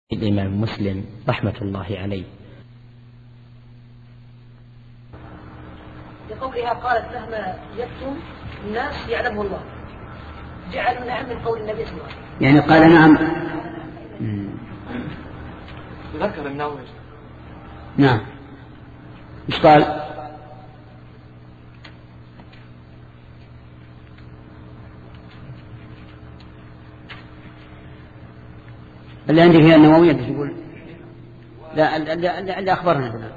الإمام مسلم رحمة الله عليه. لقولها قالت مهما يكتم الناس يعلمه الله، جعلوا نعم من قول النبي صلى الله عليه وسلم، يعني قال نعم. ذكر النووي. نعم. ايش قال؟ اللي عندي فيها النووي تقول لا اللي أخبرنا بنا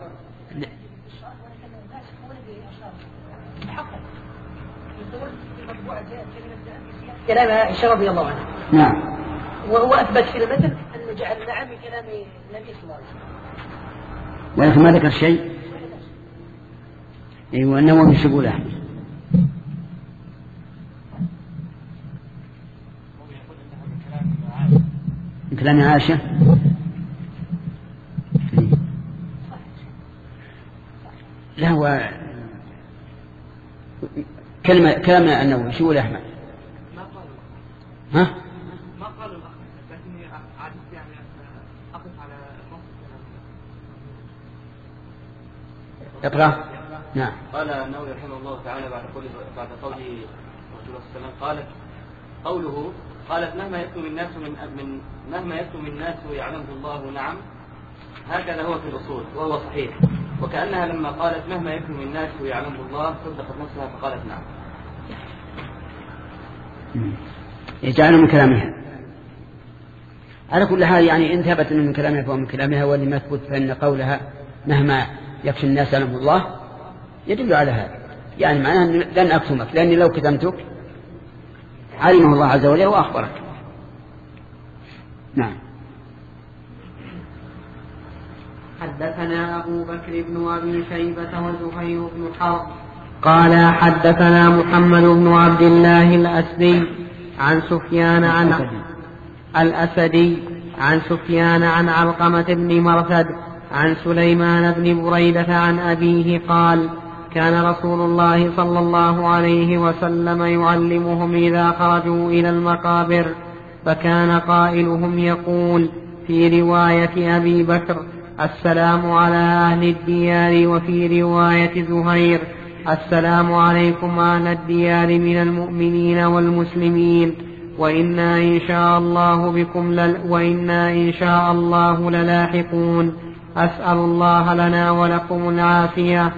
كلام عائشة رضي الله عنها. نعم. وهو أثبت في المثل أنه جعل نعم من كلام النبي صلى الله عليه وسلم، ولكن ما ذكر شيء. أيوة النووي ايش يقول أحمد؟ من كلام عائشة. لا هو كلام النووي شو يقول أحمد؟ ها؟ ما قالوا الأخ، لكني عادت يعني أقف على اقرأ. نعم. قال النووي رحمه الله تعالى بعد قوله رسول الله صلى الله عليه وسلم قالت مهما يكتم الناس يعلمه الله. نعم، هكذا هو في الأصول وهو صحيح. وكأنها لما قالت مهما يكتم الناس يعلمه الله صدقت نفسها فقالت نعم. يجعله من كلامها. على كل حال يعني إن ثبت من كلامها فهو من كلامها، واللي ما ثبت فإن قولها مهما يكفي الناس يعلمه الله يدل على هذا، يعني معناه لن أكتمك، لأني لو كتمتك علمه الله عز وجل وأخبرك. نعم. حدثنا أبو بكر بن أبي شيبة وزهير بن حرب قال حدثنا محمد بن عبد الله الأسدي عن سفيان عن سفيان عن علقمة بن مرثد عن سليمان بن بريدة عن أبيه قال كان رسول الله صلى الله عليه وسلم يعلمهم إذا خرجوا إلى المقابر، فكان قائلهم يقول في رواية أبي بكر السلام على أهل الديار، وفي رواية زهير السلام عليكم أهل الديار من المؤمنين والمسلمين، وإنا إن شاء الله للاحقون، أسأل الله لنا ولكم العافية.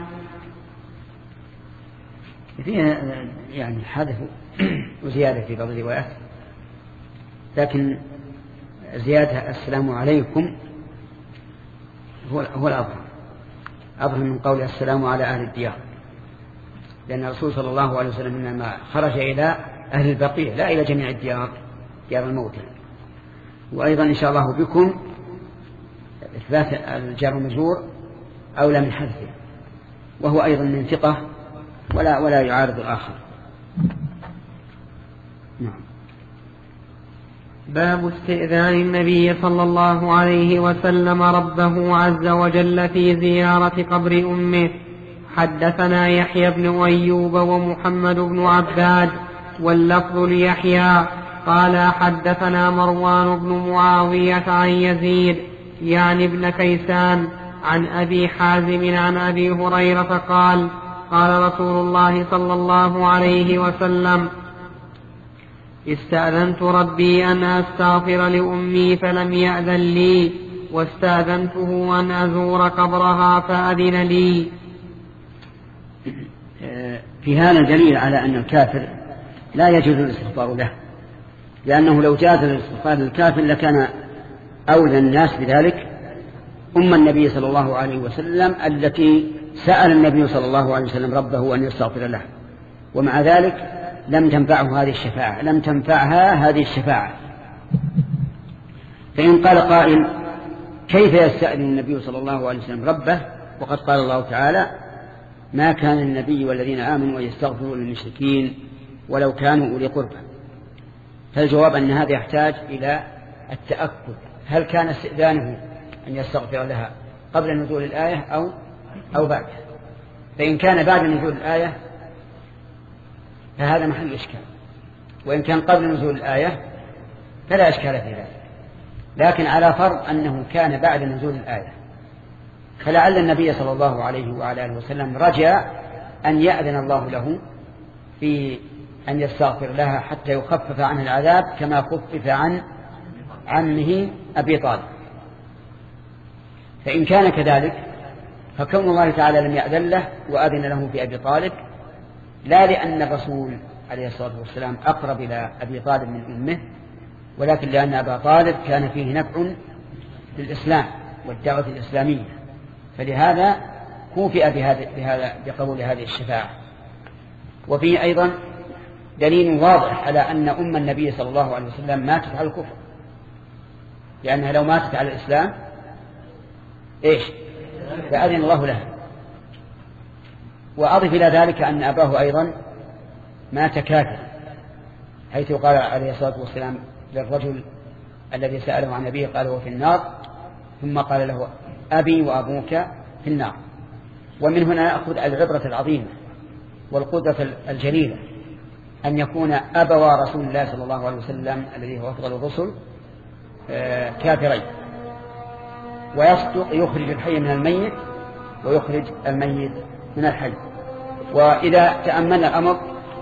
فيها يعني حدث وزيادة في بعض الروايات، لكن زيادة السلام عليكم هو الأظهر من قول السلام على أهل الديار، لأن الرسول صلى الله عليه وسلم إنما خرج إلى أهل البقيع لا إلى جميع الديار، ديار الموتى. وأيضا إن شاء الله بكم إثبات الجار والمجرور أولى من حذفه، وهو أيضا من ثقة ولا يعارض الآخر. نعم. باب استئذان النبي صلى الله عليه وسلم ربه عز وجل في زيارة قبر أمه. حدثنا يحيى بن أيوب ومحمد بن عباد واللفظ ليحيى قال حدثنا مروان بن معاوية عن يزيد يعني ابن كيسان عن أبي حازم عن أبي هريرة قال قال رسول الله صلى الله عليه وسلم استأذنت ربي أن أستغفر لأمي فلم يأذن لي، واستأذنته أن أزور قبرها فأذن لي. في هذا دليل على أن الكافر لا يجوز الاستغفار له، لأنه لو جاز الاستغفار للكافر لكان أولى الناس بذلك أم النبي صلى الله عليه وسلم التي سأل النبي صلى الله عليه وسلم ربه أن يستغفر له، ومع ذلك لم تنفعها هذه الشفاعة. فإن قال قائل كيف يستأذن النبي صلى الله عليه وسلم ربه وقد قال الله تعالى ما كان النبي والذين آمنوا أن يستغفروا للمشركين ولو كانوا أولي قربى، فالجواب أن هذا يحتاج إلى التأكد هل كان استئذانه أن يستغفر لها قبل نزول الآية أو بعد. فإن كان بعد نزول الآية فهذا محل إشكال، وإن كان قبل نزول الآية فلا إشكال في ذلك. لكن على فرض أنه كان بعد نزول الآية، فلعل النبي صلى الله عليه وعلى آله وسلم رجى أن يأذن الله له في أن يستغفر لها حتى يخفف عنه العذاب كما خفف عن عمه أبي طالب. فإن كان كذلك فكون الله تعالى لم يأذن له وأذن له في أبي طالب لا لأن الرسول عليه الصلاة والسلام أقرب إلى أبي طالب من أمه، ولكن لأن أبا طالب كان فيه نفع للإسلام والدعوة الإسلامية، فلهذا كوفئ بقبول هذه الشفاعة. وفيه أيضا دليل واضح على أن أم النبي صلى الله عليه وسلم ماتت على الكفر، لأنها لو ماتت على الإسلام فأذن الله لها. وأضف إلى ذلك أن أباه أيضا مات كافرا، حيث قال عليه الصلاة والسلام للرجل الذي سأله عن أبيه قال هو في النار، ثم قال له أبي وأبوك في النار. ومن هنا نأخذ العبرة العظيمة والقدرة الجليلة أن يكون أبوا رسول الله صلى الله عليه وسلم الذي هو أفضل الرسل كافرين، ويصدق يخرج الحي من الميت ويخرج الميت من الحي. وإذا تأملنا الأمر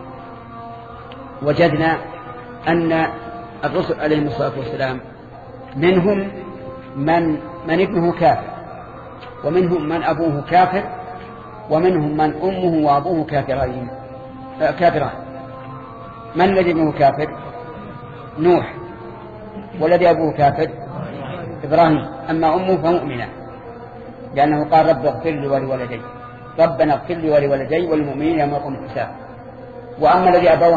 وجدنا أن الرسل عليهم الصلاة والسلام منهم من ابنه كافر، ومنهم من أبوه كافر، ومنهم من أمه وأبوه كافران. من الذي ابنه كافر؟ نوح. والذي أبوه كافر؟ إبراهيم. أما أمه فمؤمنة، لأنه قال رب اغفر لي ولوالدي، ربنا اغفر لي ولوالدي والمؤمنين يوم يقوم الحساب. وأما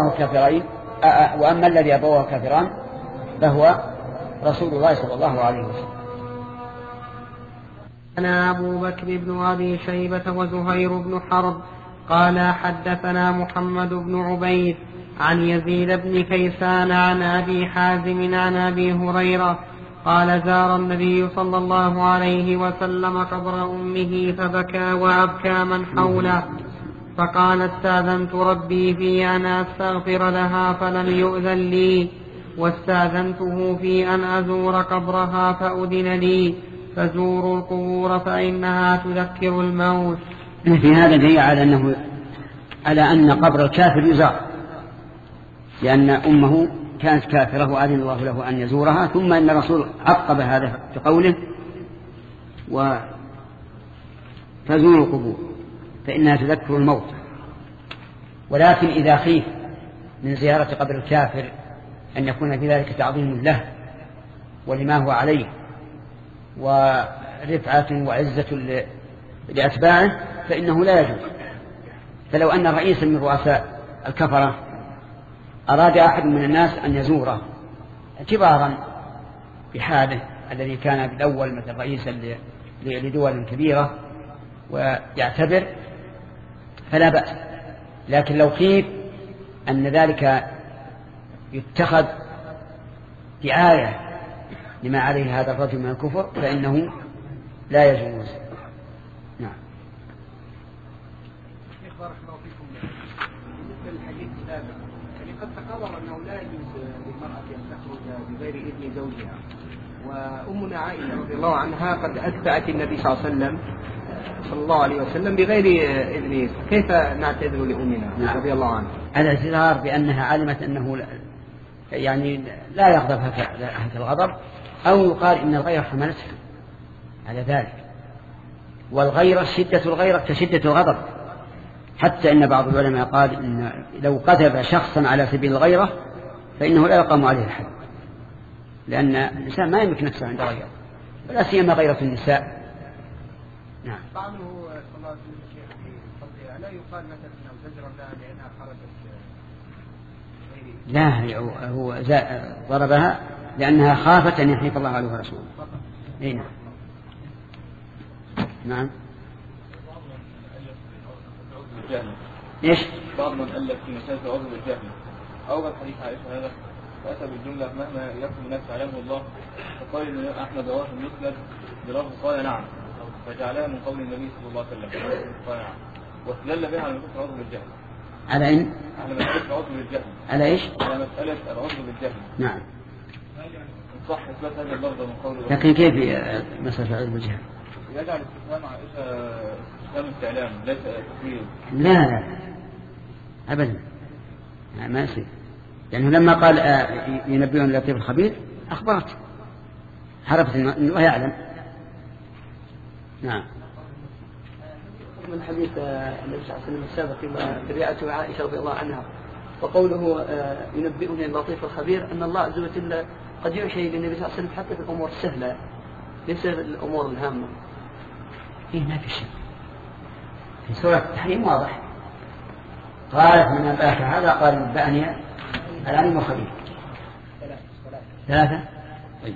الذي أبواه كافران فهو رسول الله صلى الله عليه وسلم. أنا أبو بكر بن أبي شيبة وزهير بن حرب قال حدثنا محمد بن عبيد عن يزيد بن كيسان عن أبي حازم عن أبي هريرة قال زار النبي صلى الله عليه وسلم قبر أمه فبكى وأبكى من حوله، فقال استأذنت ربي في أن أستغفر لها فلم يؤذن لي، واستأذنته في أن أزور قبرها فأذن لي، فزوروا القبور فإنها تذكر الموت. في هذا دليل على أن قبر الكافر يزار، لأن أمه كانت كافرة وأذن الله له أن يزورها. ثم أن الرسول عقب هذا بقوله فزوروا القبور فإنها تذكر الموت. ولكن إذا خيف من زيارة قبر الكافر أن يكون في ذلك تعظيم له ولما هو عليه ورفعة وعزة لأتباعه فإنه لا يجوز. فلو أن رئيسا من رؤساء الكفرة أراد أحد من الناس أن يزوره اعتبارا بحاله الذي كان بالأول مثل رئيسا لدول كبيرة ويعتبر فلا بأس، لكن لو خيف أن ذلك يتخذ دعاية لما عليه هذا الرجل من الكفر فإنه لا يجوز. نعم. بارك الله فيكم. بالنسبة للحديث السابق يعني قد تقرر أنه لا يجوز للمرأة أن تخرج بغير إذن زوجها، وأمنا عائشة رضي الله عنها قد أتبعت النبي صلى الله عليه وسلم بغير إذنه، كيف نعتذر لأمنا رضي الله عنها؟ الاعتذار بأنها علمت أنه يعني لا يغضب هذا الغضب، أو يقال إن الغيرة حملتها على ذلك، والغيرة شدة الغيرة كشدة الغضب، حتى إن بعض العلماء قال إن لو قذف شخصا على سبيل الغيرة فإنه لا يقام عليه الحد، لأن الإنسان ما يملك نفسه عند غيره، ولا سيما غيرة النساء. نعم. بعضه صلى الله عليه وسلم لا يقال مثلا أو زجر لها لأنها خرجت لا، هو ضربها لأنها خافت أن يحيف الله عليه ورسوله. نعم. نعم. إيش؟ بعض من ألف في مسألة العذر بالجهل أول حديث عائشة هذا وأتى بالجملة مهما يكتم الناس علمه الله، فقال إن أحمد رواه المسند براه قال نعم، فجعلها من قول النبي صلى الله عليه وسلم قال نعم، واستدل بها على مسألة العذر بالجهل. على إن؟ على مسألة العذر بالجهل. على إيش؟ على مسألة العذر بالجهل. نعم. صح إثبات هذا اللفظ من قوله. لكن كيف مسألة علم الجهل؟ يجعل الاستفهام استفهام استعلام ليس تقرير. لا أبدا ما يصير، لأنه لما قال ينبئون اللطيف الخبير أخبرت عرفت أنه يعلم. نعم. من حديث النبي صلى الله عليه وسلم السابق فيما تبعته عائشة رضي الله عنها وقوله ينبئني اللطيف الخبير، أن الله عز وجل قد يعشي للنبي صلى الله عليه وسلم حتى في الأمور السهلة ليس في الأمور الهامة. ما في شيء في سورة التحريم واضح، قالت من أنبأك هذا قال نبأني العليم الخبير. 3. طيب.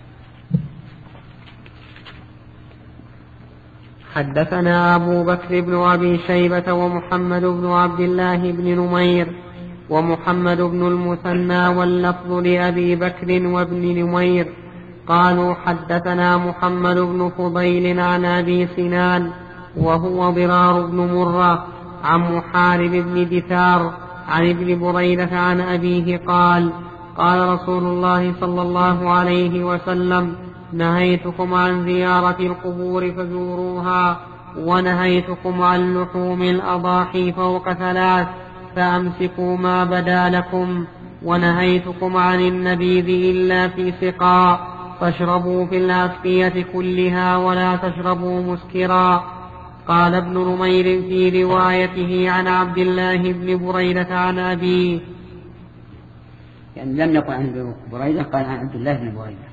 حدثنا أبو بكر بن أبي شيبة ومحمد بن عبد الله بن نمير ومحمد بن المثنى واللفظ لأبي بكر وابن نمير قالوا حدثنا محمد بن فضيل عن أبي سنان وهو ضرار بن مرة عن محارب بن دثار عن ابن بريدة عن أبيه قال قال رسول الله صلى الله عليه وسلم نهيتكم عن زيارة القبور فزوروها ونهيتكم عن لحوم الأضاحي فوق 3 فأمسكوا ما بدا لكم ونهيتكم عن النبيذ إلا في سقاء فاشربوا في الأسقية كلها ولا تشربوا مسكرا. قال ابن نمير في روايته عن عبد الله بن بريدة عن أبيه، يعني لم يقل عن ابن بريدة قال عن عبد الله بن بريدة.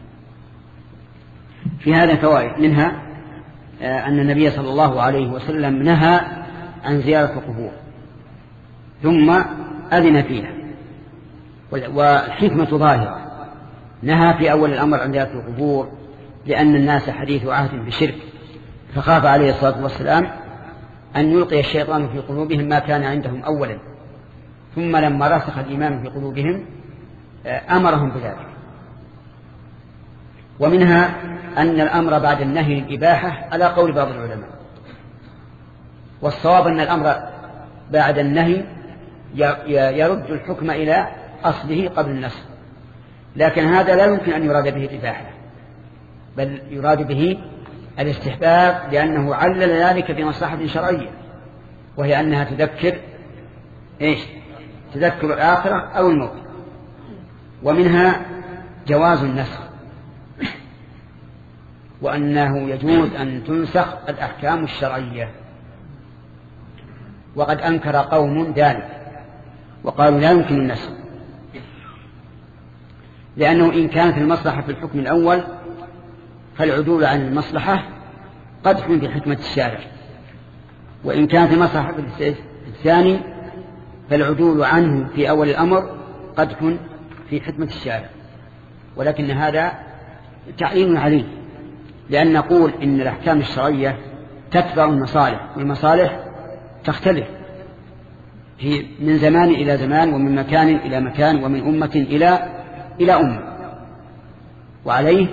في هذا فوائد، منها أن النبي صلى الله عليه وسلم نهى عن زيارة القبور ثم أذن فيها، والحكمة ظاهرة. نهى في أول الأمر عن زيارة القبور لأن الناس حديث عهد بشرك، فخاف عليه الصلاة والسلام أن يلقي الشيطان في قلوبهم ما كان عندهم أولا، ثم لما رسخ الإيمان في قلوبهم أمرهم بذلك. ومنها أن الأمر بعد النهي الإباحة على قول بعض العلماء، والصواب أن الأمر بعد النهي يرد الحكم إلى أصله قبل النسخ، لكن هذا لا يمكن أن يراد به الإباحة، بل يراد به الاستحباب، لأنه علل ذلك بمصلحة شرعية، وهي أنها تذكر الآخرة أو الموت. ومنها جواز النسخ، وأنه يجوز أن تنسخ الأحكام الشرعية. وقد أنكر قوم ذلك وقالوا لا يمكن النسخ، لأنه إن كانت المصلحة في الحكم الأول فالعدول عن المصلحة قدح في حكمة الشارع، وإن كانت المصلحة في الثاني فالعدول عنه في أول الأمر قدح في حكمة الشارع. ولكن هذا تعيين عليه، لأن نقول إن الأحكام الشرعية تتبع المصالح، والمصالح تختلف من زمان إلى زمان، ومن مكان إلى مكان، ومن أمة إلى أمة، وعليه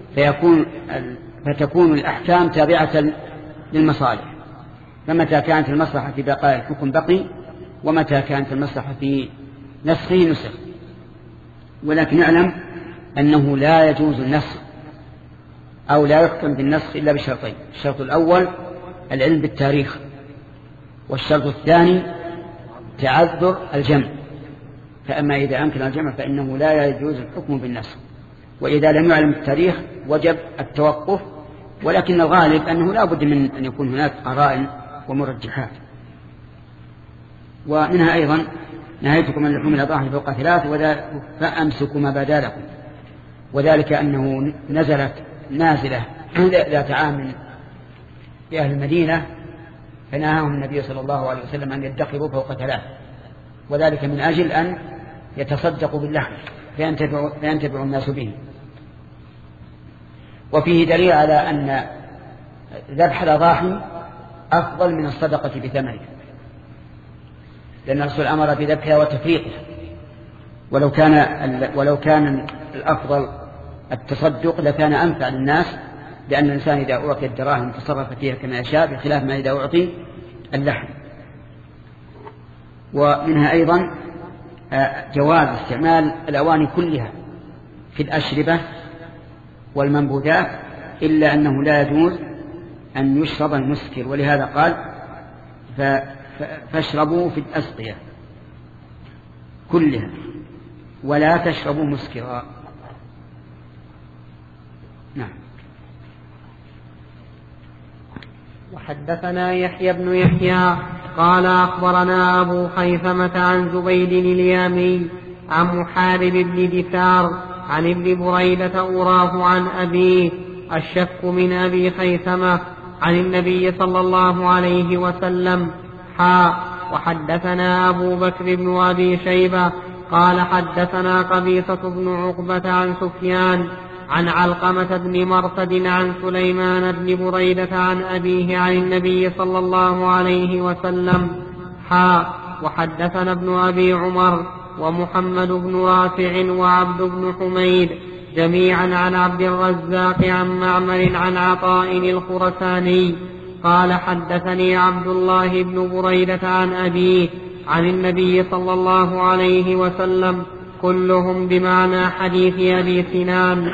فتكون الأحكام تابعة للمصالح. فمتى كانت المصلحة في بقاء الحكم بقي، ومتى كانت المصلحة في نسخه نسخ. ولكن نعلم أنه لا يجوز النسخ أو لا يحكم بالنسخ إلا بشرطين: الشرط الأول العلم بالتاريخ، والشرط الثاني تعذر الجمع. فأما إذا أمكن الجمع فإنه لا يجوز الحكم بالنسخ، وإذا لم يعلم التاريخ وجب التوقف، ولكن الغالب أنه لا بد من أن يكون هناك قرائن ومرجحات. ومنها أيضا نهيتكم عن لحوم الأضاحي فوق 3 فأمسكوا ما بدا لكم، وذلك أنه نزلت نازلة ذات عام بأهل المدينة، فنهاهم النبي صلى الله عليه وسلم أن يدخروا فوق 3، وذلك من أجل أن يتصدقوا باللحم فينتفع الناس به. وفيه دليل على أن ذبح الأضاحي أفضل من الصدقة بثمنها، لأن الرسول أمر بذبحها وتفريقها، ولو كان الأفضل التصدق لكان أنفع للناس، لأن الإنسان إذا أعطي الدراهم تصرف فيها كما يشاء، بخلاف ما إذا أعطي اللحم. ومنها أيضا جواز استعمال الأواني كلها في الأشربة والمنبوذات، إلا أنه لا يجوز أن يشرب المسكر، ولهذا قال فاشربوا في الأسقية كلها ولا تشربوا مسكرا. نعم. وحدثنا يحيى بن يحيى قال أخبرنا أبو خيثمة عن زبيد اليامي عن محارب بن دثار عن ابن بريدة أوراه عن أبيه الشك من أبي خيثمة عن النبي صلى الله عليه وسلم. وحدثنا أبو بكر بن أبي شيبة قال حدثنا قبيصة بن عقبة عن سفيان عن علقمة بن مرثد عن سليمان بن بريدة عن أبيه عن النبي صلى الله عليه وسلم. وحدثنا ابن أبي عمر ومحمد بن رافع وعبد بن حميد جميعا عن عبد الرزاق عن معمر عن عطاء الخرساني قال حدثني عبد الله بن بريدة عن أبيه عن النبي صلى الله عليه وسلم كلهم بمعنى حديث أبي سنان.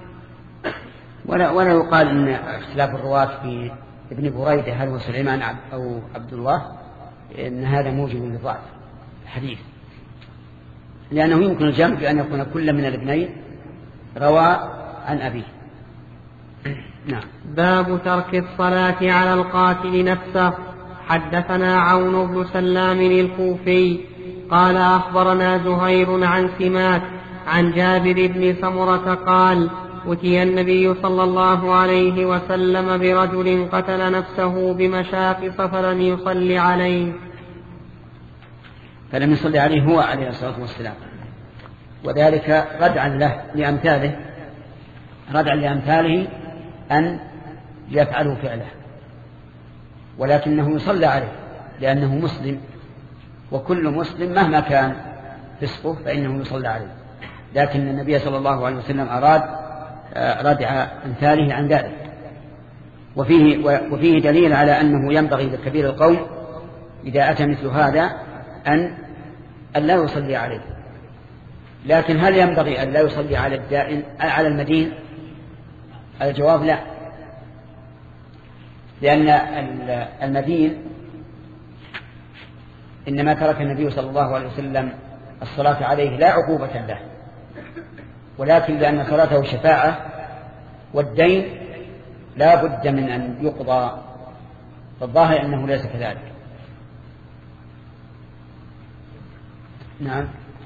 ولا يقال أن اختلاف الرواة في ابن بريدة هل هو سليمان أو عبد الله إن هذا موجب لضعف الحديث، لأنه يمكن الجمع بأن يكون كل من الابنين روى عن أبيه. نعم. باب ترك الصلاة على القاتل نفسه. حدثنا عون بن سلام الكوفي قال أخبرنا زهير عن سماك عن جابر بن سمرة قال أتي النبي صلى الله عليه وسلم برجل قتل نفسه بمشاقص فلم يصلي عليه هو عليه الصلاة والسلام، وذلك ردعا لأمثاله أن يفعلوا فعله، ولكنه يصلى عليه لأنه مسلم، وكل مسلم مهما كان فسقه فإنه يصلى عليه، لكن النبي صلى الله عليه وسلم أراد ردع أمثاله عن ذلك. وفيه دليل على أنه ينبغي لكبير القوم إذا أتى مثل هذا أن لا يصلي عليه. لكن هل ينبغي أن لا يصلي على الدائن على المدين؟ الجواب لا، لأن المدين إنما ترك النبي صلى الله عليه وسلم الصلاة عليه لا عقوبة له، ولكن لأن صلاته شفاعة، والدين لا بد من أن يقضى، فالظاهر أنه ليس كذلك. نعم.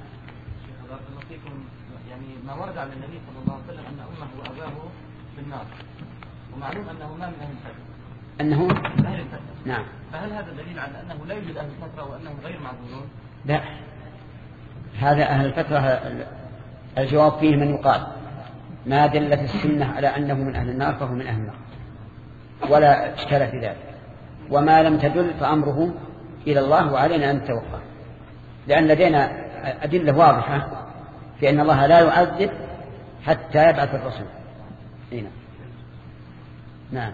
يعني ما ورد على النبي صلى الله عليه وسلم أن أمه وأباه في النار، ومعلوم أنه ما من أهل الفترة، أنه أهل الفترة. نعم. فهل هذا دليل على أنه لا يوجد أهل الفترة وأنهم غير معذورون؟ لا، هذا أهل الفترة الجواب فيه من يقال ما دلت السنة على أنه من أهل النار فهو من أهل النار، ولا إشكال في ذلك. وما لم تدل فأمره إلى الله، وعلينا أن نتوقع، لأن لدينا أدلة واضحة في أن الله لا يعذب حتى يبعث الرسول. هنا. نعم.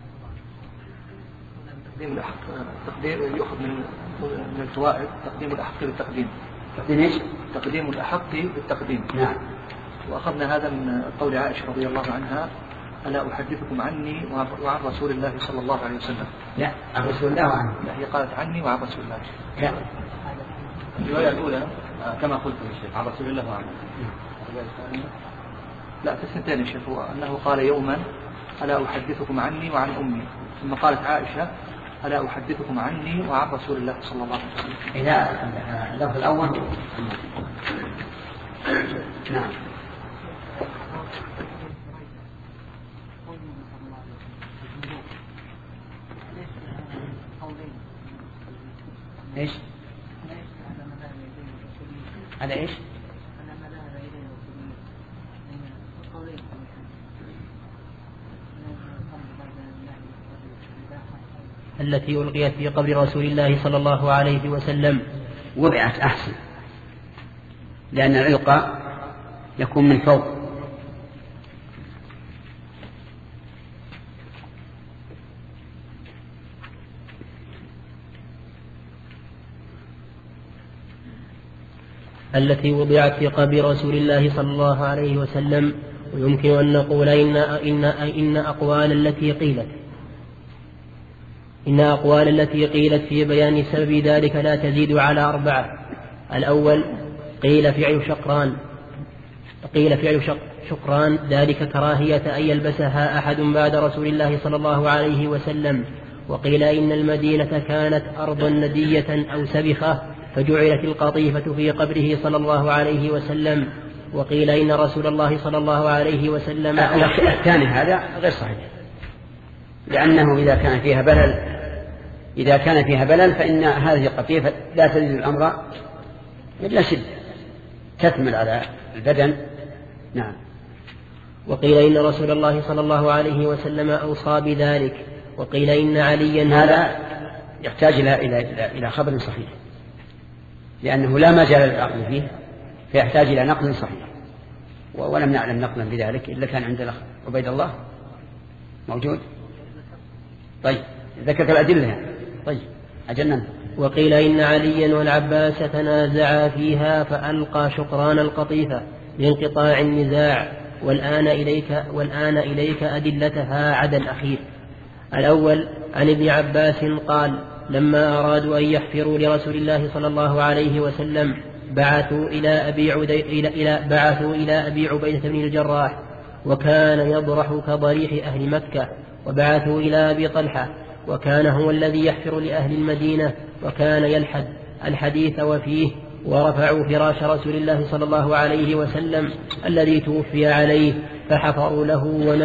تقديم يؤخذ من الفوائد تقديم الأحق بالتقديم. تقديم الأحق بالتقديم. نعم. وأخذنا هذا من قول عائشة رضي الله عنها: ألا أحدثكم عني وعن رسول الله صلى الله عليه وسلم. لا، عن رسول الله وعنه. لا، هي قالت عني وعن رسول الله. لا، الرواية الأولى كما قلت يا شيخ عن رسول الله وعنه. لا، في السنتين يا شيخ، هو أنه قال يوما: ألا أحدثكم عني وعن أمي، ثم قالت عائشة: ألا أحدثكم عني وعن رسول الله صلى الله عليه وسلم. إذا اللفظ الأول. نعم. إيش؟ على إيش؟ التي ألقيت في قبر رسول الله صلى الله عليه وسلم وضعت أحسن، لأن الإلقاء يكون من فوق. التي وضعت في قبر رسول الله صلى الله عليه وسلم. ويمكن أن نقول إن أقوال التي قيلت في بيان سبب ذلك لا تزيد على 4. الأول قيل فعل شقران ذلك كراهية أن يلبسها أحد بعد رسول الله صلى الله عليه وسلم. وقيل إن المدينة كانت أرضا ندية أو سبخة فجعلت القطيفة في قبره صلى الله عليه وسلم. وقيل إن رسول الله صلى الله عليه وسلم الثاني هذا غير صحيح، لأنه إذا كان فيها بلل فإن هذه القطيفة لا تزيد الأمر إلا شدة تثمل على البدن. نعم. وقيل إن رسول الله صلى الله عليه وسلم أوصى بذلك. وقيل إن عليا هذا يحتاج إلى خبر صحيح، لأنه لا مجال للعقل فيه، فيحتاج إلى نقل صحيح، ولم نعلم نقلا بذلك إلا كان عند عبيد الله موجود. طيب ذكرت الأدلة. طيب أجلنا. وقيل إن عليا والعباس تنازعا فيها فألقى شقران القطيفة لانقطاع النزاع. والآن إليك أدلتها عدا الأخير. الأول عن ابن عباس قال لما أرادوا أن يحفروا لرسول الله صلى الله عليه وسلم بعثوا إلى أبي عبيدة بن الجراح وكان يضرح كضريح أهل مكة، وبعثوا إلى أبي طلحة وكان هو الذي يحفر لأهل المدينة وكان يلحد الحديث وفيه، ورفعوا فراش رسول الله صلى الله عليه وسلم الذي توفي عليه فحفروا له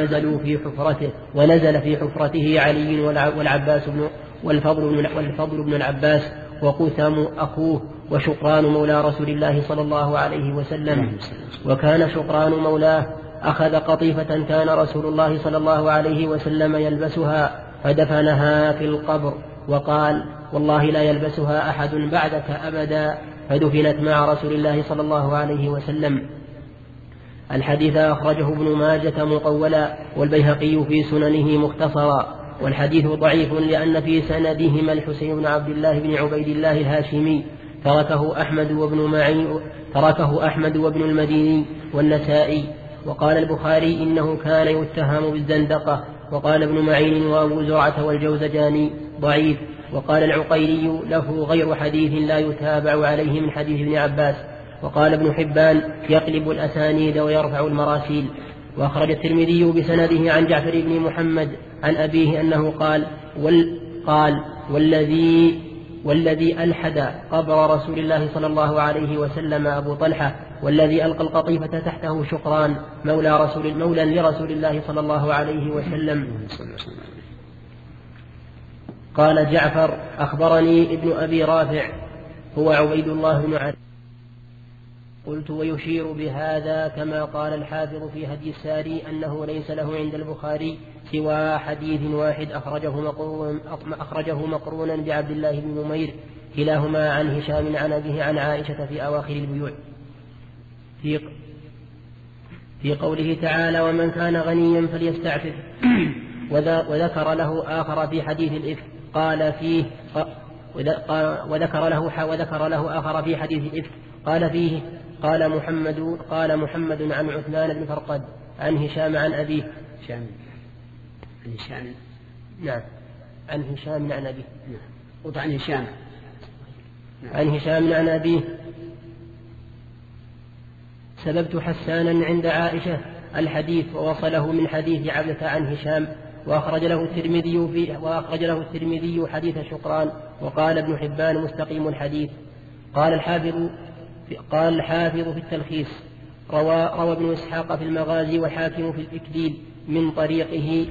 ونزل في حفرته علي والعباس والفضل بن العباس وقثم أخوه وشقران مولى رسول الله صلى الله عليه وسلم. وكان شقران مولاه أخذ قطيفة كان رسول الله صلى الله عليه وسلم يلبسها فدفنها في القبر وقال والله لا يلبسها أحد بعدك أبدا، فدفنت مع رسول الله صلى الله عليه وسلم. الحديث أخرجه ابن ماجة مطولا والبيهقي في سننه مختصرا، والحديث ضعيف لأن في سندهما الحسين بن عبد الله بن عبيد الله الهاشمي تركه أحمد وابن المديني والنسائي. وقال البخاري إنه كان يتهم بالزندقة. وقال ابن معين وأبو زرعة والجوزجاني ضعيف. وقال العقيلي له غير حديث لا يتابع عليه من حديث ابن عباس. وقال ابن حبان يقلب الأسانيد ويرفع المراسيل. وأخرج الترمذي بسنده عن جعفر بن محمد عن أبيه أنه قال والذي ألحد قبر رسول الله صلى الله عليه وسلم أبو طلحة، والذي ألقى القطيفة تحته شقران مولى لرسول الله صلى الله عليه وسلم. قال جعفر أخبرني ابن أبي رافع هو عبيد الله بن علي. قلت ويشير بهذا كما قال الحافظ في هدي الساري أنه ليس له عند البخاري سوى حديث واحد أخرجه مقرونا بعبد الله بن نمير كلاهما عن هشام عن أبيه عن عائشة في أواخر البيوع في قوله تعالى ومن كان غنيا فليستعفف. وذكر له آخر في حديث الإفك وذكر له آخر في حديث الإفك قال فيه قال محمد عن عثمان بن فرقد عن هشام عن أبيه عن هشام عن أبيه عن هشام عن أبيه سببت حسانا عند عائشة الحديث ووصله من حديث عبدة عن هشام. وأخرج له الترمذي حديث شقران. وقال ابن حبان مستقيم الحديث. قال الحافظ في التلخيص روى ابن إسحاق في المغازي والحاكم في الإكليل من طريقه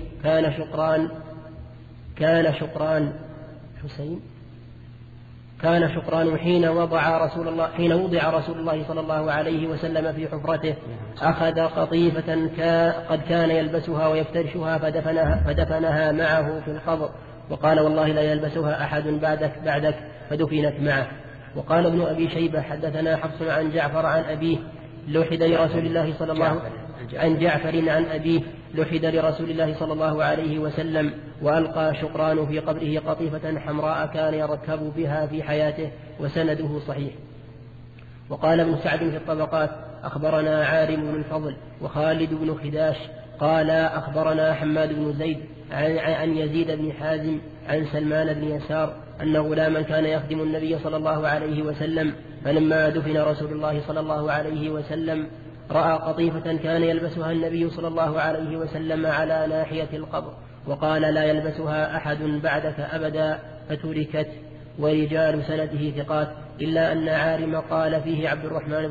كان شقران حين وضع رسول الله صلى الله عليه وسلم في حفرته أخذ قطيفة قد كان يلبسها ويفترشها فدفنها معه في القبر وقال والله لا يلبسها أحد بعدك فدفنت معه. وقال ابن أبي شيبة حدثنا حفص عن جعفر عن أبيه لحد لرسول الله صلى الله عن جعفر عن أبيه لحد لرسول الله صلى الله عليه وسلم وألقى شقران في قبره قطيفة حمراء كان يركب بها في حياته وسنده صحيح. وقال ابن سعد في الطبقات أخبرنا عارم بن الفضل وخالد بن خداش قال أخبرنا حماد بن زيد عن يزيد بن حازم عن سلمان بن يسار أن غلاما كان يخدم النبي صلى الله عليه وسلم، فلما دفن رسول الله صلى الله عليه وسلم رأى قطيفة كان يلبسها النبي صلى الله عليه وسلم على ناحية القبر، وقال لا يلبسها أحد بعدك أبدا، فتركت. ورجال سنده ثقات، إلا أن عارم قال فيه عبد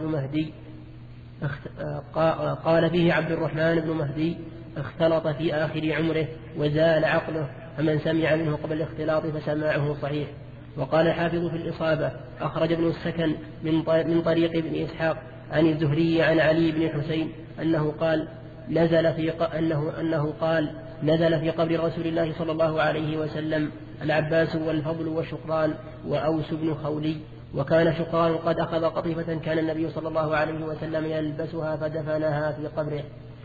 الرحمن بن مهدي اختلط في آخر عمره وزال عقله، فمن سمع منه قبل الاختلاط فسماعه صحيح. وقال الحافظ في الإصابة أخرج ابن السكن من طريق ابن إسحاق عن الزهري عن علي بن حسين أنه قال نزل في قبر رسول الله صلى الله عليه وسلم العباس والفضل وشقران وأوس بن خولي، وكان شقران قد أخذ قطيفة كان النبي صلى الله عليه وسلم يلبسها فدفنها في قبره.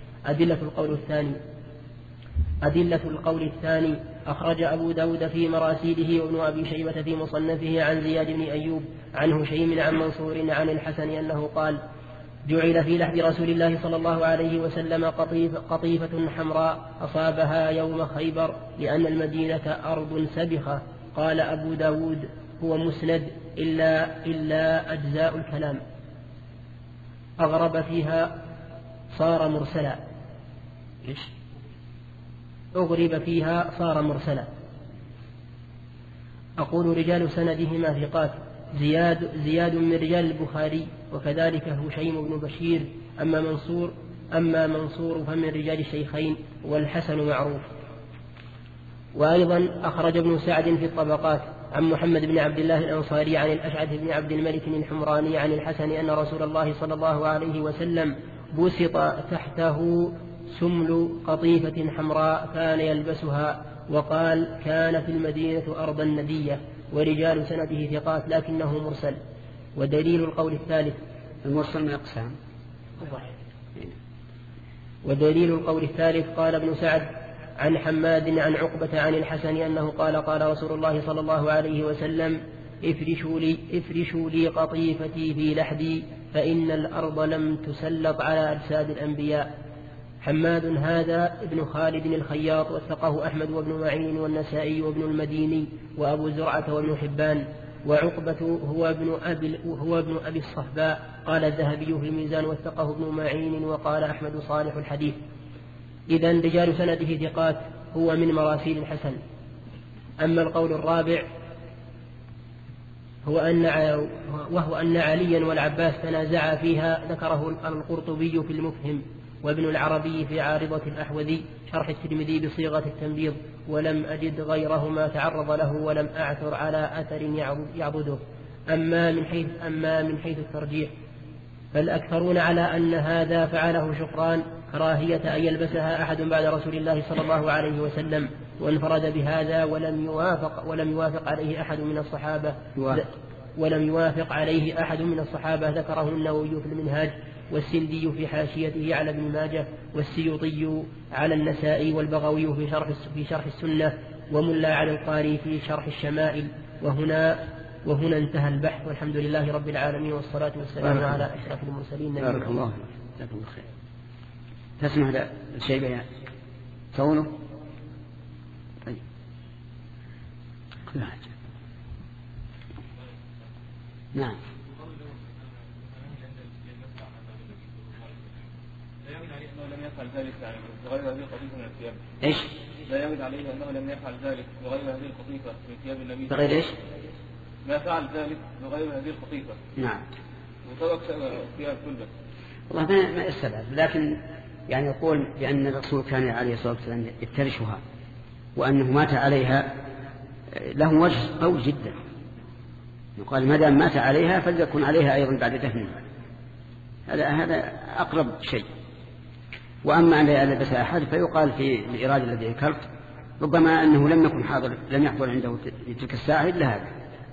أدلة القول الثاني أخرج أبو داود في مراسيله وابن أبي شيبة في مصنفه عن زياد بن أيوب عن هشيم عن منصور عن الحسن أنه قال جعل في لحد رسول الله صلى الله عليه وسلم قطيفة حمراء أصابها يوم خيبر لأن المدينة أرض سبخة. قال أبو داود هو مسند إلا أجزاء الكلام أغرب فيها صار مرسلا. أغرب فيها صار مرسلا. أقول رجال سندهما ثقات، زياد من رجال البخاري، وكذلك هشيم بن بشير. أما منصور فمن رجال الشيخين، والحسن معروف. وأيضا أخرج ابن سعد في الطبقات عن محمد بن عبد الله الأنصاري عن الأشعث بن عبد الملك الحمراني عن الحسن أن رسول الله صلى الله عليه وسلم بسط تحته سمل قطيفة حمراء كان يلبسها، وقال كان في المدينة أرضا ندية. ورجال سنده ثقات لكنه مرسل. ودليل القول الثالث المرسل من أقسام. ودليل القول الثالث قال ابن سعد عن حماد عن عقبة عن الحسن أنه قال رسول الله صلى الله عليه وسلم افرشوا لي قطيفتي في لحدي فإن الأرض لم تسلط على أجساد الأنبياء. حماد هذا ابن خالد الخياط، وثقه أحمد وابن معين والنسائي وابن المديني وأبو زرعة وابن حبان. وعقبة هو ابن أبي الصهباء، قال الذهبي في الميزان وثقه ابن معين، وقال أحمد صالح الحديث. إذن رجال سنده ثقات، هو من مراسيل الحسن. أما القول الرابع وهو أن عليا والعباس تنازعا فيها، ذكره القرطبي في المفهم وابن العربي في عارضة الأحوذي شرح الترمذي بصيغة التنبيض، ولم أجد غيرهما تعرض له ولم أعثر على أثر يعبده. أما من حيث الترجيح فالأكثرون على أن هذا فعله شقران كراهية أن يلبسها أحد بعد رسول الله صلى الله عليه وسلم، وانفرد بهذا ولم يوافق عليه أحد من الصحابة ذكره النووي في المنهاج، والسندي في حاشيته على ابن ماجه، والسيوطي على النسائي، والبغوي في شرح السنة، وملا على القاري في شرح الشمائل. وهنا انتهى البحث، والحمد لله رب العالمين، والصلاة والسلام على أشرف المرسلين. بارك الله جزاكم الله خير. تسمح للشيء صونه؟ طيب كل حاجة. نعم. لا يرد عليه أنه لم يفعل ذلك بغير هذه القطيفة من الثياب. إيش؟ لا يرد عليه أنه لم يفعل ذلك بغير هذه القطيفة من ثياب النبي. بغير إيش؟ ما فعل ذلك بغير هذه القطيفة. نعم. وترك ثياب تلبس. والله ما السبب، لكن يعني يقول بأن الرسول كان عليه الصلاة والسلام يفترشها، وأنه مات عليها له وجه قوي جدا. يقال ما دام مات عليها فليكن عليها أيضا بعد دفنها. هذا أقرب شيء. وأما أن لا يلبس أحد فيقال في الإرادة الذي ذكرت ربما أنه لم يحضر عنده تلك الساعة إلا هذا.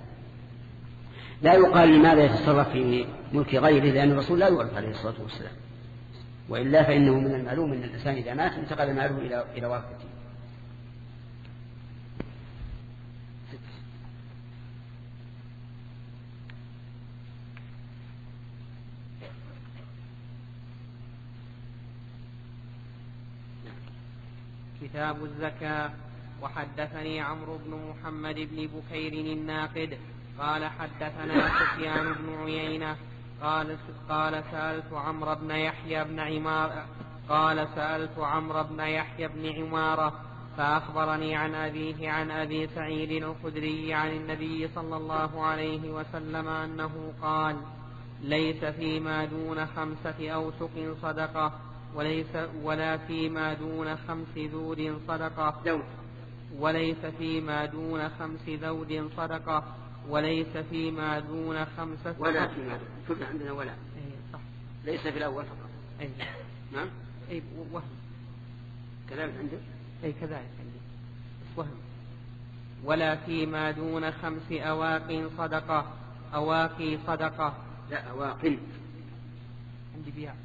لا يقال لماذا يتصرف في ملك غيره، لأن الرسول لا يعرف عليه الصلاة والسلام، وإلا فإنه من المعلوم أن الإنسان إذا مات انتقل ماله إلى ورثته. كتاب الزكاة. وحدثني عمرو بن محمد بن بكير الناقد قال حدثنا سفيان بن عيينة قال سألت عمرو بن يحيى بن عمارة فأخبرني عن أبيه عن أبي سعيد الخدري عن النبي صلى الله عليه وسلم أنه قال: ليس فيما دون 5 أوسق صدقة ولا فيما دون 5 ذود صدقة وليس فيما دون 5 ذود صدقة وليس فيما دون 5 ولا فيما دون شوف عندنا ولا صح. ليس في الأول فقط نعم وهم كذلك عندك كذلك عندي وهم. ولا فيما دون 5 أواق صدقة أواقي صدقة لا أواقي عندي بيع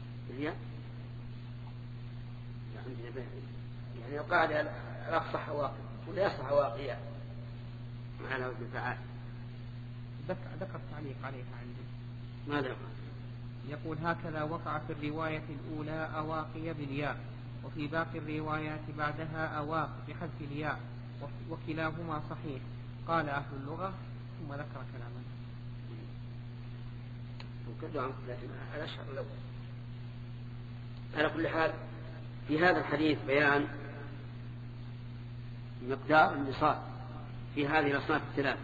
عندنا بيع يعني القاعدة الأفصح أواقي ولا يصح أواقي على وزن فعال. ذكر تعليق عليها عندي. ماذا يقول: هكذا وقع في الرواية الأولى أواقي بالياء وفي باقي الروايات بعدها أواق بحذف الياء وكلاهما صحيح. قال أهل اللغة ثم ذكر كلاما لكن على الشهر الأول. على كل حال في هذا الحديث بيان مقدار النصاب في هذه الأصناف الثلاثة.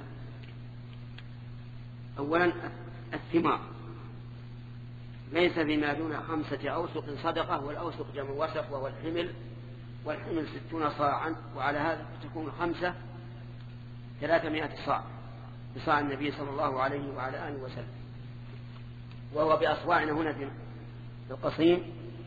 أولا الثمار ليس بما دون 5 أوسق صدقة، والأوسق جمع وسق وهو الحمل، والحمل 60 صاعا، وعلى هذا تكون 5 300 صاع بصاع النبي صلى الله عليه وعلى آله وسلم، وهو بأصواعنا هنا في القصيم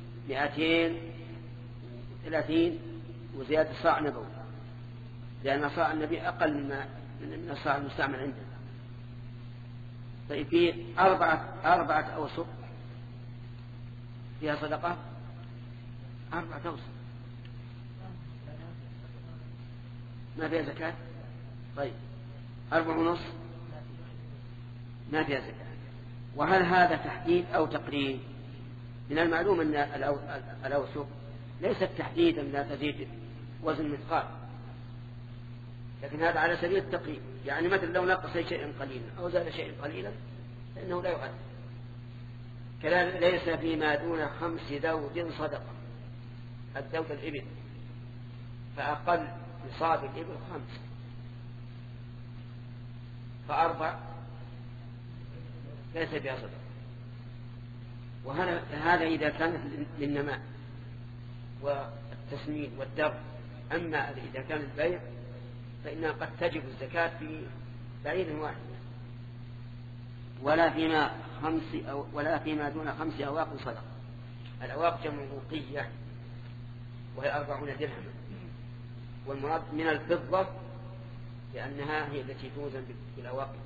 230 وزيادة صاع نبوي، لأن صاع النبي أقل من الصاع المستعمل عندنا. طيب في 4 أوسق فيها صدقة 4 أوسق ما فيها زكاة. طيب 4.5 ما فيها زكاة. وهل هذا تحديد أو تقريب؟ من المعلوم أن الأوسق ليست تحديدا لا تزيد وزن مثقال، لكن هذا على سبيل التقريب، يعني مثل لو نقص شيئا قليلا أو زاد شيئا قليلا فإنه لا يؤثر. كذلك ليس فيما دون 5 ذود صدقة. الذود الإبل، فأقل نصاب الإبل 5، ف4 ليس فيها صدقة. وهذا إذا كانت للنماء والتسمين والدر. أما إذا كان البيع فإنها قد تجب الزكاة في بعير واحد. ولا فيما دون 5 أواق صدقة. الأواق جمع وقية وهي 40 درهما، والمراد من الفضة لأنها هي التي توزن بالأواق.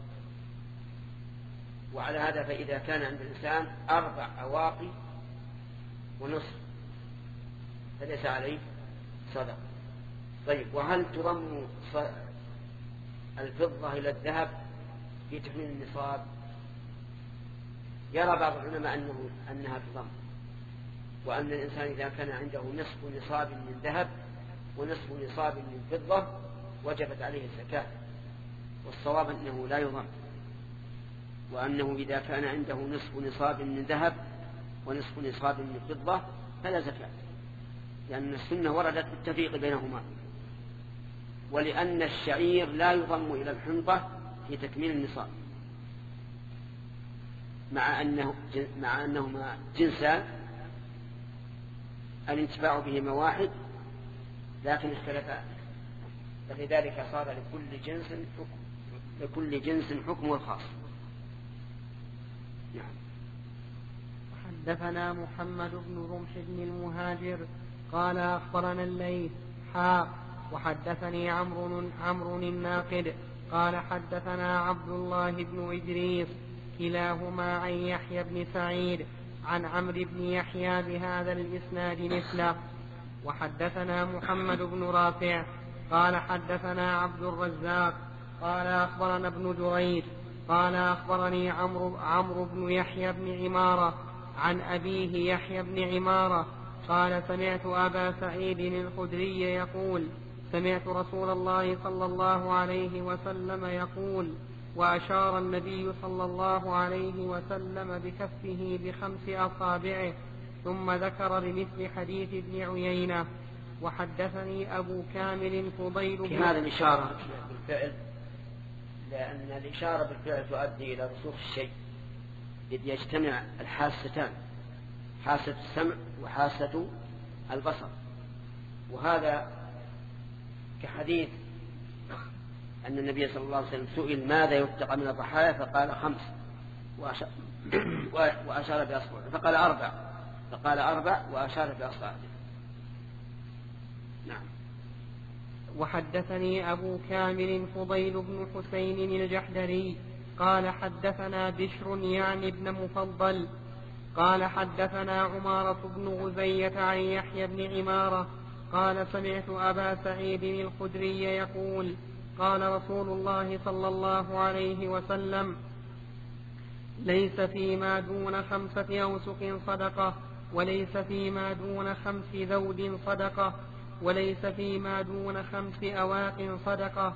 وعلى هذا فإذا كان عند الإنسان 4 أواق ونصف فليس عليه صدقة. طيب وهل تضم الفضة إلى الذهب في تحميل النصاب؟ يرى بعض العلماء أنها تضم، وأن الإنسان إذا كان عنده نصف نصاب من ذهب ونصف نصاب من فضة وجبت عليه الزكاة. والصواب أنه لا يضم، وأنه إذا كان عنده نصف نصاب من ذهب ونصف نصاب من فضة فلا زكاة، لأن السنة وردت بالتفريق بينهما. ولأن الشعير لا يضم إلى الحنطة في تكميل النصاب، مع أنهما جنسان الانتفاع بهما واحد لكن اختلفا، فلذلك صار لكل جنس حكم الخاص. نعم. حدثنا محمد بن رمح بن المهاجر قال أخبرنا الليث وحدثني عمرو الناقد قال حدثنا عبد الله بن إدريس كلاهما عن يحيى بن سعيد عن عمرو بن يحيى بهذا الإسناد مثله. وحدثنا محمد بن رافع قال حدثنا عبد الرزاق قال أخبرنا ابن جريج قال أخبرني عمرو بن يحيى بن عمارة عن أبيه يحيى بن عمارة قال سمعت أبا سعيد الخدري يقول سمعت رسول الله صلى الله عليه وسلم يقول وأشار النبي صلى الله عليه وسلم بكفه ب5 أصابعه ثم ذكر بمثل حديث ابن عيينة. وحدثني أبو كامل فضيل في هذا الإشارة بالفعل، لأن الإشارة بالفعل تؤدي إلى رسوخ الشيء إذ يجتمع الحاستان، حاسة السمع وحاسة البصر. وهذا كحديث أن النبي صلى الله عليه وسلم سئل ماذا يتقى من الضحايا فقال 5 وأشار بأصبعه، فقال 4 وأشار بأصبعه. نعم. وحدثني أبو كامل فضيل بن حسين الجحدري قال حدثنا بشر يعني بن مفضل قال حدثنا عمارة بن غزية عن يحيى بن عمارة قال سمعت أبا سعيد الخدري يقول قال رسول الله صلى الله عليه وسلم ليس فيما دون 5 أوسق صدقة وليس فيما دون 5 ذود صدقة وليس فيما دون 5 أواق صدقة.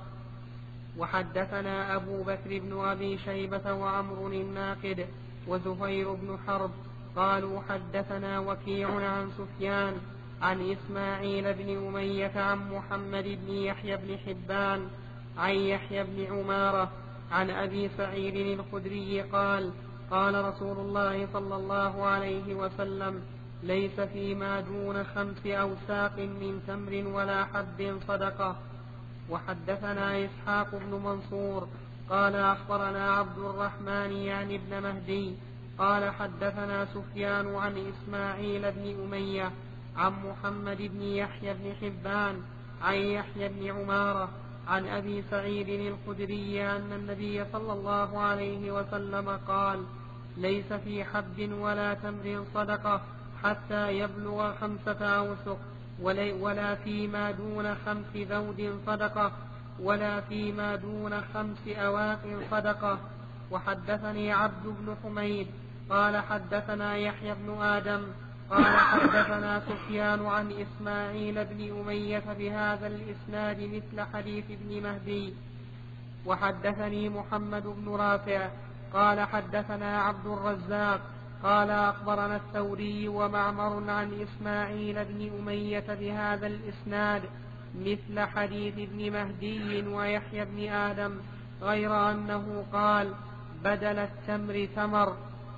وحدثنا أبو بكر بن أبي شيبة وعمر الناقد وزهير بن حرب قالوا حدثنا وكيع عن سفيان عن إسماعيل بن أمية عن محمد بن يحيى بن حبان عن يحيى بن عمارة عن أبي سعيد الخدري قال قال رسول الله صلى الله عليه وسلم ليس فيما دون 5 أوساق من تمر ولا حب صدقة. وحدثنا إسحاق بن منصور قال أخبرنا عبد الرحمن يعني بن مهدي قال حدثنا سفيان عن إسماعيل بن أمية عن محمد بن يحيى بن حبان عن يحيى بن عمارة عن أبي سعيد الخدري أن النبي صلى الله عليه وسلم قال ليس في حب ولا تمر صدقة حتى يبلغ 5 أوسق ولا فيما دون 5 ذود صدقة ولا فيما دون 5 أواق صدقة. وحدثني عبد بن حميد قال حدثنا يحيى بن آدم قال حدثنا سفيان عن إسماعيل بن أمية بهذا الإسناد مثل حديث ابن مهدي. وحدثني محمد بن رافع قال حدثنا عبد الرزاق قال أخبرنا الثوري ومعمر عن إسماعيل بن أمية بهذا الإسناد مثل حديث ابن مهدي ويحيى بن آدم غير أنه قال بدل التمر تمر.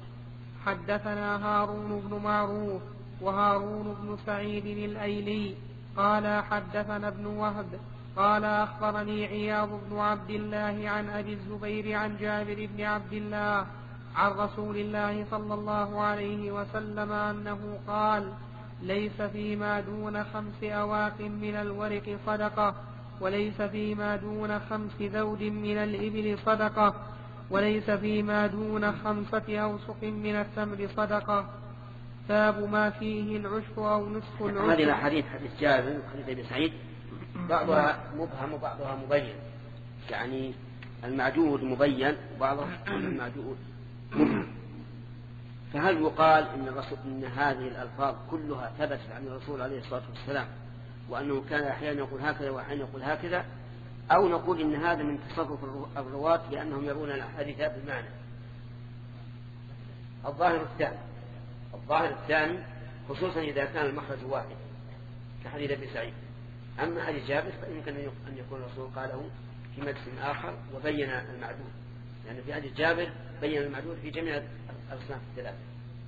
حدثنا هارون بن معروف وهارون بن سعيد الأيلي قال حدثنا ابن وهب قال أخبرني عياض بن عبد الله عن أبي الزبير عن جابر بن عبد الله عن رسول الله صلى الله عليه وسلم أنه قال ليس فيما دون 5 أواق من الورق صدقة وليس فيما دون 5 ذود من الإبل صدقة وليس فيما دون 5 أوسق من التمر صدقة. باب ما فيه العشر أو نصف العشر. هذه الأحاديث حديث جابر وحديث أبي سعيد بعضها مبهم وبعضها مبين، يعني المعدود مبين وبعضها المعدود مبهم. فهل يقال إن هذه الألفاظ كلها ثبتت عن الرسول عليه الصلاة والسلام وأنه كان أحيانا يقول هكذا وأحيانا يقول هكذا، أو نقول إن هذا من تصرف الرواة لأنهم يرون الأحاديث بالمعنى؟ الظاهر الثاني خصوصا إذا كان المخرج واحد كحديث أبي سعيد. أما حديث جابر فيمكن أن يكون الرسول قاله في مجلس آخر وبين المعدود، يعني في حديث جابر بين المعدود في جميع الأصناف الثلاثة.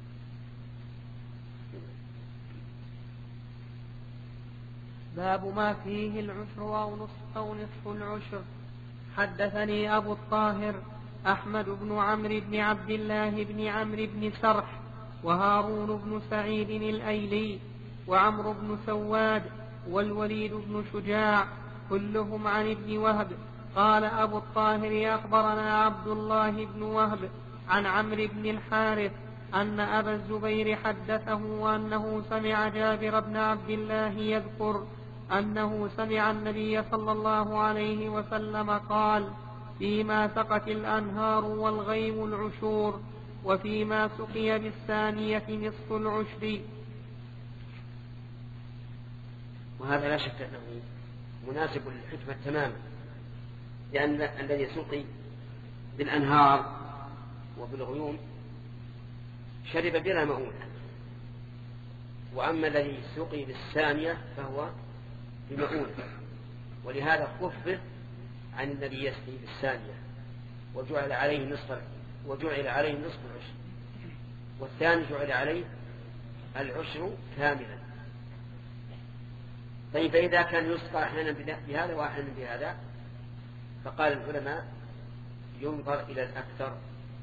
باب ما فيه العشر أو نصف العشر. حدثني أبو الطاهر أحمد بن عمرو بن عبد الله بن عمرو بن سرح وهارون بن سعيد الأيلي وعمرو بن سواد والوليد بن شجاع كلهم عن ابن وهب. قال أبو الطاهر أخبرنا عبد الله بن وهب عن عمرو بن الحارث أن أبا الزبير حدثه أنه سمع جابر بن عبد الله يذكر أنه سمع النبي صلى الله عليه وسلم قال فيما سقت الأنهار والغيم العشور وفيما سقي بالثانية نصف العشر. وهذا لا شك أنه مناسب للحكمة تماما، لأن الذي سقي بالأنهار وبالغيوم شرب بلا مؤونة، وأما الذي سقي بالثانية فهو بمؤونة، ولهذا خفف عن الذي يسقي بالثانية وجعل عليه نصف العشر، والثاني جعل عليه العشر كاملا. طيب فإذا كان يسقى أحيانا بهذا وأحيانا بهذا، فقال العلماء ينظر إلى الأكثر،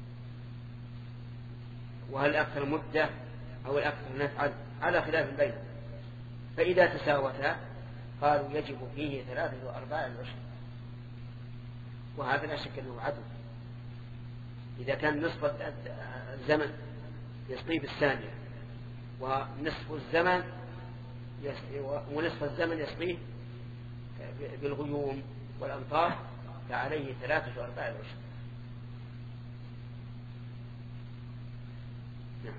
وهل الأكثر مدة أو الأكثر نفعا على خلاف بينهم، فإذا تساوتا قالوا يجب فيه 3 و4 العشر، وهذا لا شك أنه عدل. إذا كان نصف الزمن يسقي بالثانية ونصف الزمن يسقيه بالغيوم والأمطار، فعليه 3 و4 العشر. نعم.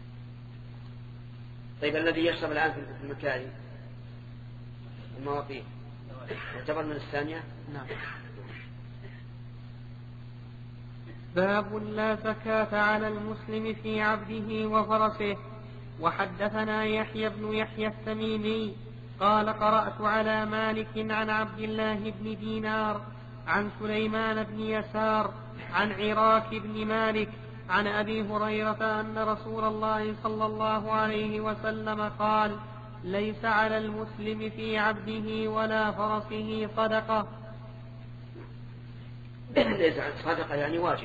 طيب الذي يشرب الآن في المكاري المواقيت يعتبر من الثانية؟ نعم. باب لا زكاة على المسلم في عبده وفرسه. وحدثنا يحيى بن يحيى التميمي قال قرأت على مالك عن عبد الله بن دينار عن سليمان بن يسار عن عراك بن مالك عن أبي هريرة أن رسول الله صلى الله عليه وسلم قال: ليس على المسلم في عبده ولا فرسه صدقة. ليس صدقة يعني واجب،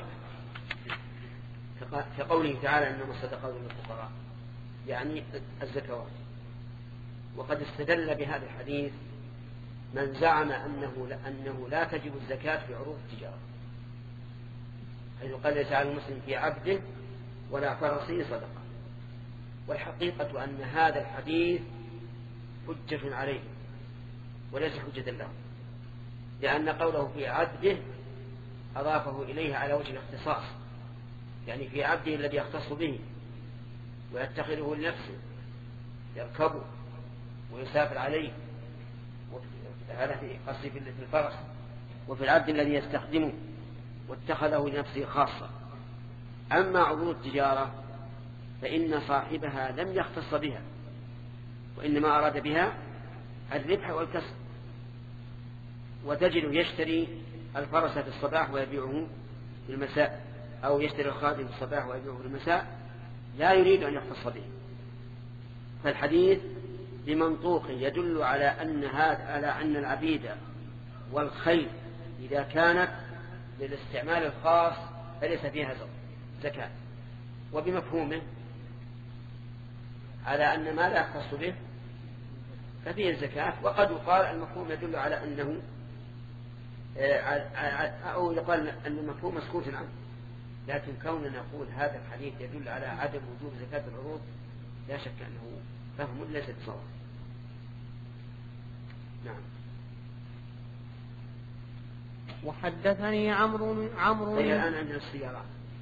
كقوله تعالى إنما الصدقات للفقراء، يعني الزكوات. وقد استدل بهذا الحديث من زعم أنه لا تجب الزكاة في عروض التجارة، حيث قال ليس على المسلم في عبده ولا فرسه صدقة. والحقيقة أن هذا الحديث حجة عليه وليس حجة له، لأن قوله في عبده أضافه إليه على وجه الاختصاص، يعني في عبده الذي يختص به ويتخذه لنفسه يركبه ويسافر عليه، هذا في قصد في الفرس، وفي العبد الذي يستخدمه واتخذه لنفسه خاصة. أما عروض التجارة فإن صاحبها لم يختص بها، وإنما أراد بها الربح والكسب. وتجد يشتري الفرس في الصباح ويبيعه في المساء، أو يشتري الخادم في الصباح ويبيعه في المساء، لا يريد أن يختص به. فالحديث بمنطوق يدل على أن العبيد والخيل إذا كانت للاستعمال الخاص فليس فيها زكاة، وبمفهومه على أن ما لا يختص به ففيه الزكاة. وقد يقال المفهوم يدل على أنه أو يقال أن المفهوم مسكوت عنه، لكن كوننا نقول هذا الحديث يدل على عدم وجوب زكاة العروض لا شك أنه فهم ليس بصواب. نعم. وحدثني عمرو طيب الآن عندنا السيارات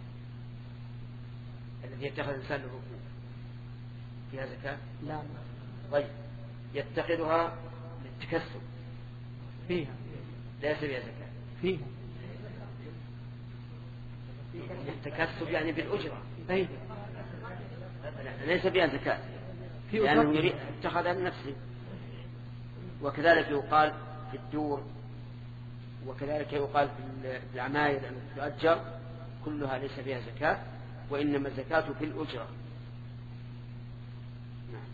التي يتخذ الإنسان للركوب فيها زكاة؟ لا. طيب يتخذها للتكسب فيها ليس فيها زكاة؟ فيها التكسب يعني بالأجرة، أيه. ليس فيها زكاة لأنه يريد اتخذها لنفسه. وكذلك يقال في الدور، وكذلك يقال في العماير التي تؤجر، كلها ليس فيها زكاة، وإنما الزكاة في الأجرة. نعم.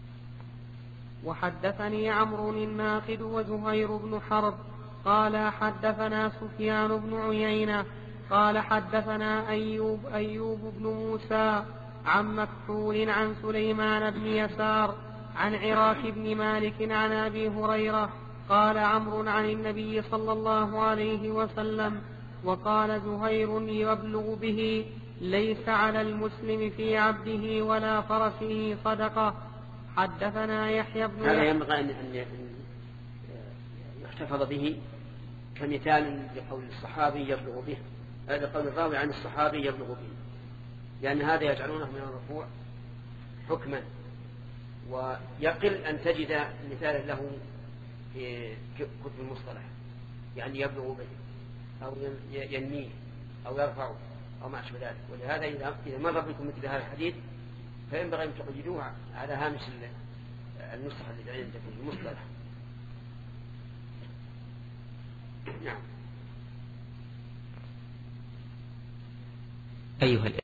وحدثني عمرو الناقد وزهير بن حرب قال حدثنا سفيان بن عيينة قال حدثنا أيوب بن موسى عن مكحول عن سليمان بن يسار عن عراك بن مالك عن أبي هريرة قال عمرو عن النبي صلى الله عليه وسلم. وقال زهير يبلغ به: ليس على المسلم في عبده ولا فرسه صدقة. حدثنا يحيى بن هذا ينبغي أن يحتفظ به كمثال لقول الصحابي يبلغ به، هذا قول الراوي عن الصحابي يبلغ به، لأن هذا يجعلونه من الرفوع حكما، ويقل أن تجد مثالا له في كتب المصطلح، يعني يبلغ به أو ينميه أو يرفعه أو ما أشبه ذلك. ولهذا إذا مر بكم مثل هذا الحديث فينبغي أن تقيدوه على هامش النسخة التي عندكم في المصطلح. نعم. أيها